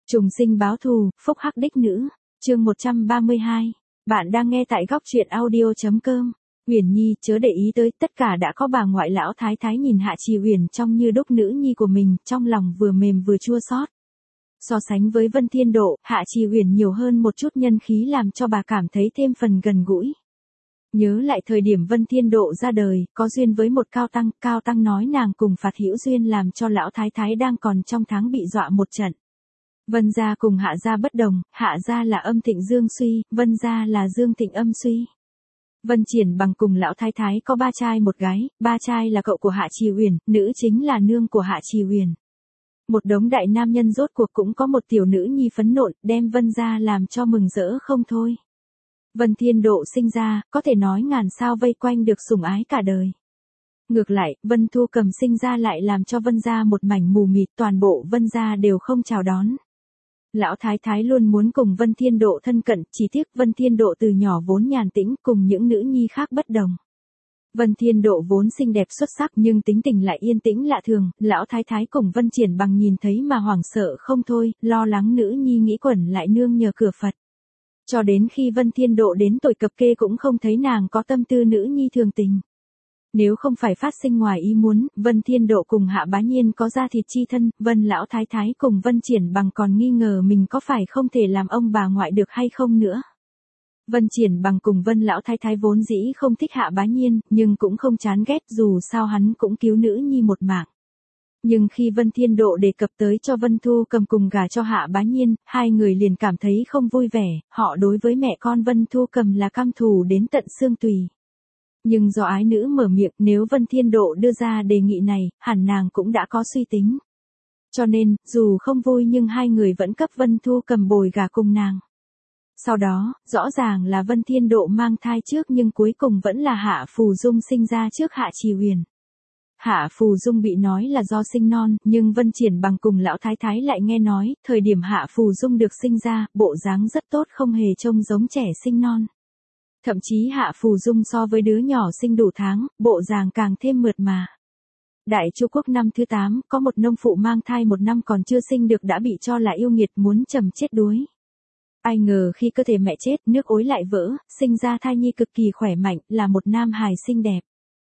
Trùng sinh báo thù, phúc hắc đích nữ, chương 132. Bạn đang nghe tại góc truyện audio.com. Uyển Nhi chớ để ý tới, tất cả đã có bà ngoại lão thái thái nhìn Hạ Trì Uyển trông như đúc nữ nhi của mình, trong lòng vừa mềm vừa chua xót. So sánh với Vân Thiên Độ, Hạ Trì Uyển nhiều hơn một chút nhân khí làm cho bà cảm thấy thêm phần gần gũi. Nhớ lại thời điểm Vân Thiên Độ ra đời, có duyên với một cao tăng nói nàng cùng Phạt Hữu duyên làm cho lão thái thái đang còn trong tháng bị dọa một trận. Vân gia cùng Hạ gia bất đồng, Hạ gia là âm thịnh dương suy, Vân gia là dương thịnh âm suy. Vân Triển Bằng cùng lão thái thái có 3 trai một gái, 3 trai là cậu của Hạ Trì Uyển, nữ chính là nương của Hạ Trì Uyển. Một đống đại nam nhân rốt cuộc cũng có một tiểu nữ nhi phấn nộn, đem Vân gia làm cho mừng rỡ không thôi. Vân Thiên Độ sinh ra, có thể nói ngàn sao vây quanh được sủng ái cả đời. Ngược lại, Vân Thu Cầm sinh ra lại làm cho Vân gia một mảnh mù mịt, toàn bộ Vân gia đều không chào đón. Lão thái thái luôn muốn cùng Vân Thiên Độ thân cận, chỉ tiếc Vân Thiên Độ từ nhỏ vốn nhàn tĩnh, cùng những nữ nhi khác bất đồng. Vân Thiên Độ vốn xinh đẹp xuất sắc nhưng tính tình lại yên tĩnh lạ thường, lão thái thái cùng Vân Triển Bằng nhìn thấy mà hoảng sợ không thôi, lo lắng nữ nhi nghĩ quẩn lại nương nhờ cửa Phật. Cho đến khi Vân Thiên Độ đến tuổi cập kê cũng không thấy nàng có tâm tư nữ nhi thường tình. Nếu không phải phát sinh ngoài ý muốn, Vân Thiên Độ cùng Hạ Bá Nhiên có da thịt chi thân, Vân lão thái thái cùng Vân Triển Bằng còn nghi ngờ mình có phải không thể làm ông bà ngoại được hay không nữa. Vân Triển Bằng cùng Vân lão thái thái vốn dĩ không thích Hạ Bá Nhiên, nhưng cũng không chán ghét, dù sao hắn cũng cứu nữ nhi một mạng. Nhưng khi Vân Thiên Độ đề cập tới cho Vân Thu Cầm cùng gả cho Hạ Bá Nhiên, hai người liền cảm thấy không vui vẻ, họ đối với mẹ con Vân Thu Cầm là căm thù đến tận xương tùy. Nhưng do ái nữ mở miệng, nếu Vân Thiên Độ đưa ra đề nghị này, hẳn nàng cũng đã có suy tính. Cho nên, dù không vui nhưng hai người vẫn cấp Vân Thu Cầm bồi gả cùng nàng. Sau đó, rõ ràng là Vân Thiên Độ mang thai trước nhưng cuối cùng vẫn là Hạ Phù Dung sinh ra trước Hạ Trì Uyển. Hạ Phù Dung bị nói là do sinh non, nhưng Vân Triển Bằng cùng lão thái thái lại nghe nói, thời điểm Hạ Phù Dung được sinh ra, bộ dáng rất tốt không hề trông giống trẻ sinh non. Thậm chí Hạ Phù Dung so với đứa nhỏ sinh đủ tháng, bộ dáng càng thêm mượt mà. Đại Chu Quốc năm thứ 8, có một nông phụ mang thai 1 năm còn chưa sinh được đã bị cho là yêu nghiệt muốn chầm chết đuối. Ai ngờ khi cơ thể mẹ chết, nước ối lại vỡ, sinh ra thai nhi cực kỳ khỏe mạnh, là một nam hài xinh đẹp.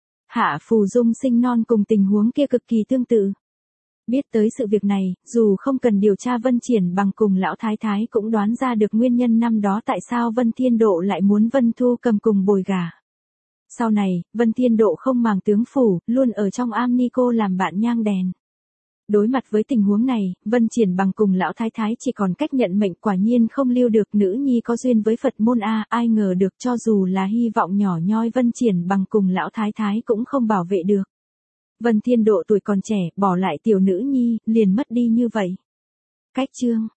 Hạ Phù Dung sinh non cùng tình huống kia cực kỳ tương tự. Biết tới sự việc này, dù không cần điều tra Vân Triển Bằng cùng lão thái thái cũng đoán ra được nguyên nhân năm đó tại sao Vân Thiên Độ lại muốn Vân Thu Cầm cùng bồi gả. Sau này, Vân Thiên Độ không màng tướng phủ, luôn ở trong am ni cô làm bạn nhang đèn. Đối mặt với tình huống này, Vân Triển Bằng cùng lão thái thái chỉ còn cách nhận mệnh, quả nhiên không lưu được nữ nhi có duyên với Phật môn a, ai ngờ được cho dù là hy vọng nhỏ nhoi Vân Triển Bằng cùng lão thái thái cũng không bảo vệ được. Vân Thiên Độ tuổi còn trẻ, bỏ lại tiểu nữ nhi, liền mất đi như vậy. Cách chương.